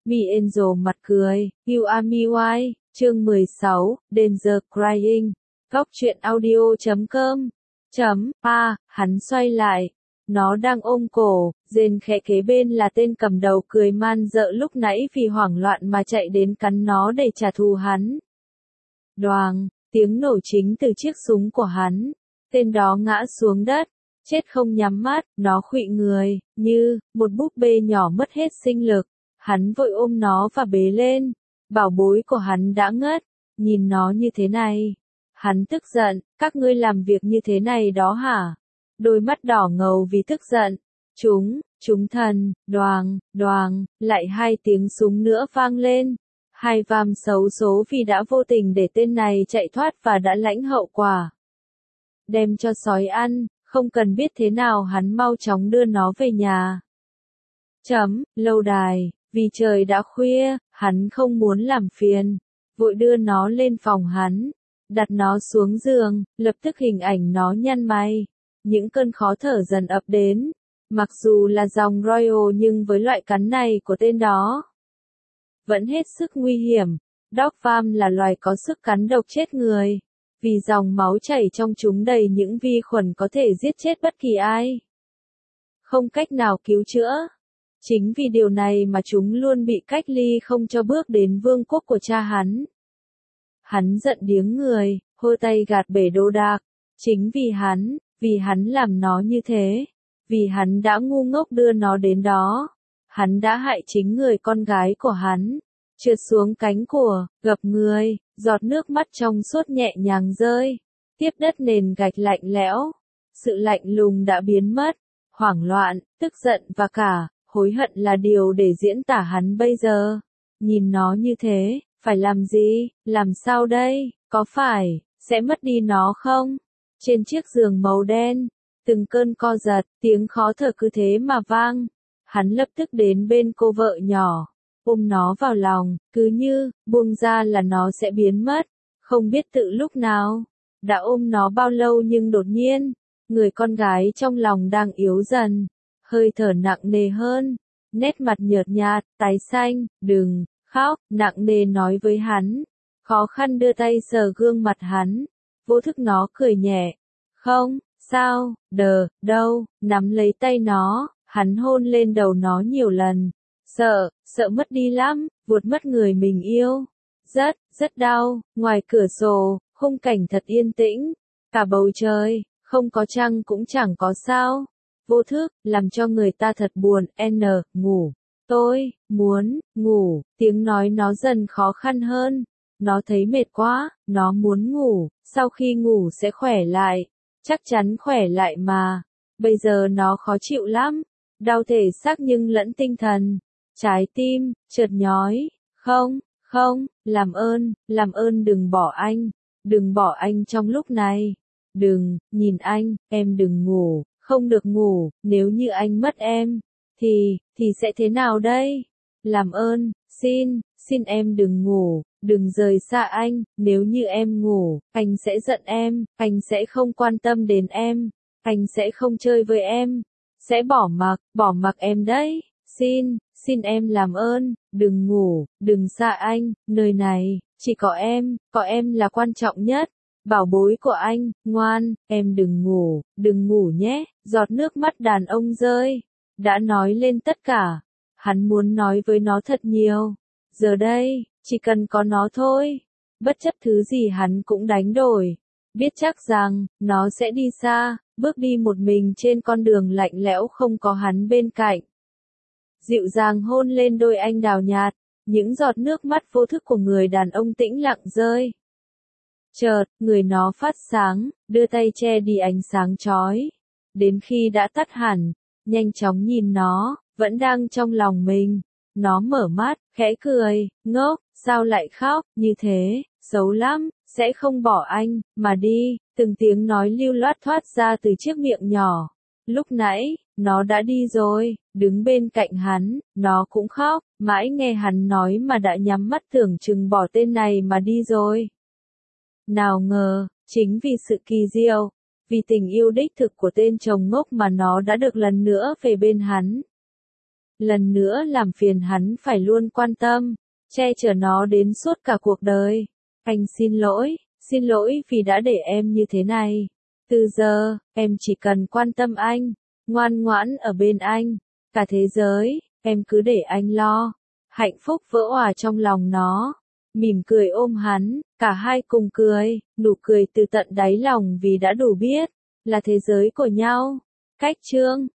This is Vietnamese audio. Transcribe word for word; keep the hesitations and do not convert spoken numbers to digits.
Mi Angel mặt cười, You are me why, chương mười sáu, Danger Crying, Góc truyện audio chấm com, chấm, a, hắn xoay lại, nó đang ôm cổ, rên khẽ kế bên là tên cầm đầu cười man dợ lúc nãy vì hoảng loạn mà chạy đến cắn nó để trả thù hắn. Đoàng, tiếng nổ chính từ chiếc súng của hắn, tên đó ngã xuống đất, chết không nhắm mắt, nó khuỵu người, như một búp bê nhỏ mất hết sinh lực. Hắn vội ôm nó và bế lên, bảo bối của hắn đã ngất, nhìn nó như thế này. Hắn tức giận, các ngươi làm việc như thế này đó hả? Đôi mắt đỏ ngầu vì tức giận. Chúng, chúng thần, đoàng, đoàng, lại hai tiếng súng nữa vang lên. Hai vam xấu số vì đã vô tình để tên này chạy thoát và đã lãnh hậu quả. Đem cho sói ăn, không cần biết thế nào hắn mau chóng đưa nó về nhà. Chấm, lâu đài. Vì trời đã khuya, hắn không muốn làm phiền, vội đưa nó lên phòng hắn, đặt nó xuống giường, lập tức hình ảnh nó nhăn mày. Những cơn khó thở dần ập đến, mặc dù là dòng Royal nhưng với loại cắn này của tên đó, vẫn hết sức nguy hiểm. Dog Farm là loài có sức cắn độc chết người, vì dòng máu chảy trong chúng đầy những vi khuẩn có thể giết chết bất kỳ ai. Không cách nào cứu chữa. Chính vì điều này mà chúng luôn bị cách ly không cho bước đến vương quốc của cha hắn. Hắn giận điếng người, hôi tay gạt bể đồ đạc. Chính vì hắn, vì hắn làm nó như thế. Vì hắn đã ngu ngốc đưa nó đến đó. Hắn đã hại chính người con gái của hắn. Trượt xuống cánh của, gập người, giọt nước mắt trong suốt nhẹ nhàng rơi. Tiếp đất nền gạch lạnh lẽo. Sự lạnh lùng đã biến mất. Hoảng loạn, tức giận và cả hối hận là điều để diễn tả hắn bây giờ. Nhìn nó như thế, phải làm gì, làm sao đây, có phải, sẽ mất đi nó không? Trên chiếc giường màu đen, từng cơn co giật, tiếng khó thở cứ thế mà vang. Hắn lập tức đến bên cô vợ nhỏ, ôm nó vào lòng, cứ như, buông ra là nó sẽ biến mất. Không biết tự lúc nào, đã ôm nó bao lâu nhưng đột nhiên, người con gái trong lòng đang yếu dần. Hơi thở nặng nề hơn, nét mặt nhợt nhạt, tái xanh, đừng, khóc, nặng nề nói với hắn, khó khăn đưa tay sờ gương mặt hắn, vô thức nó cười nhẹ, không, sao, đờ, đâu, nắm lấy tay nó, hắn hôn lên đầu nó nhiều lần, sợ, sợ mất đi lắm, vuột mất người mình yêu, rất, rất đau, ngoài cửa sổ, khung cảnh thật yên tĩnh, cả bầu trời, không có trăng cũng chẳng có sao. Vô thức, làm cho người ta thật buồn, n, ngủ, tôi, muốn, ngủ, tiếng nói nó dần khó khăn hơn, nó thấy mệt quá, nó muốn ngủ, sau khi ngủ sẽ khỏe lại, chắc chắn khỏe lại mà, bây giờ nó khó chịu lắm, đau thể xác nhưng lẫn tinh thần, trái tim, chợt nhói, không, không, làm ơn, làm ơn đừng bỏ anh, đừng bỏ anh trong lúc này, đừng, nhìn anh, em đừng ngủ. Không được ngủ, nếu như anh mất em, thì, thì sẽ thế nào đây? Làm ơn, xin, xin em đừng ngủ, đừng rời xa anh, nếu như em ngủ, anh sẽ giận em, anh sẽ không quan tâm đến em, anh sẽ không chơi với em, sẽ bỏ mặc, bỏ mặc em đấy, xin, xin em làm ơn, đừng ngủ, đừng xa anh, nơi này, chỉ có em, có em là quan trọng nhất. Bảo bối của anh, ngoan, em đừng ngủ, đừng ngủ nhé, giọt nước mắt đàn ông rơi, đã nói lên tất cả, hắn muốn nói với nó thật nhiều, giờ đây, chỉ cần có nó thôi, bất chấp thứ gì hắn cũng đánh đổi, biết chắc rằng, nó sẽ đi xa, bước đi một mình trên con đường lạnh lẽo không có hắn bên cạnh. Dịu dàng hôn lên đôi anh đào nhạt, những giọt nước mắt vô thức của người đàn ông tĩnh lặng rơi. Chợt, người nó phát sáng, đưa tay che đi ánh sáng chói. Đến khi đã tắt hẳn, nhanh chóng nhìn nó, vẫn đang trong lòng mình. Nó mở mắt, khẽ cười, ngốc, sao lại khóc, như thế, xấu lắm, sẽ không bỏ anh, mà đi, từng tiếng nói lưu loát thoát ra từ chiếc miệng nhỏ. Lúc nãy, nó đã đi rồi, đứng bên cạnh hắn, nó cũng khóc, mãi nghe hắn nói mà đã nhắm mắt tưởng chừng bỏ tên này mà đi rồi. Nào ngờ, chính vì sự kỳ diệu, vì tình yêu đích thực của tên chồng ngốc mà nó đã được lần nữa về bên hắn. lần nữa làm phiền hắn phải luôn quan tâm, che chở nó đến suốt cả cuộc đời. Anh xin lỗi, xin lỗi vì đã để em như thế này. Từ giờ, em chỉ cần quan tâm anh, ngoan ngoãn ở bên anh, cả thế giới, em cứ để anh lo. Hạnh phúc vỡ òa trong lòng nó, mỉm cười ôm hắn, cả hai cùng cười, nụ cười từ tận đáy lòng vì đã đủ biết, là thế giới của nhau. Cách chương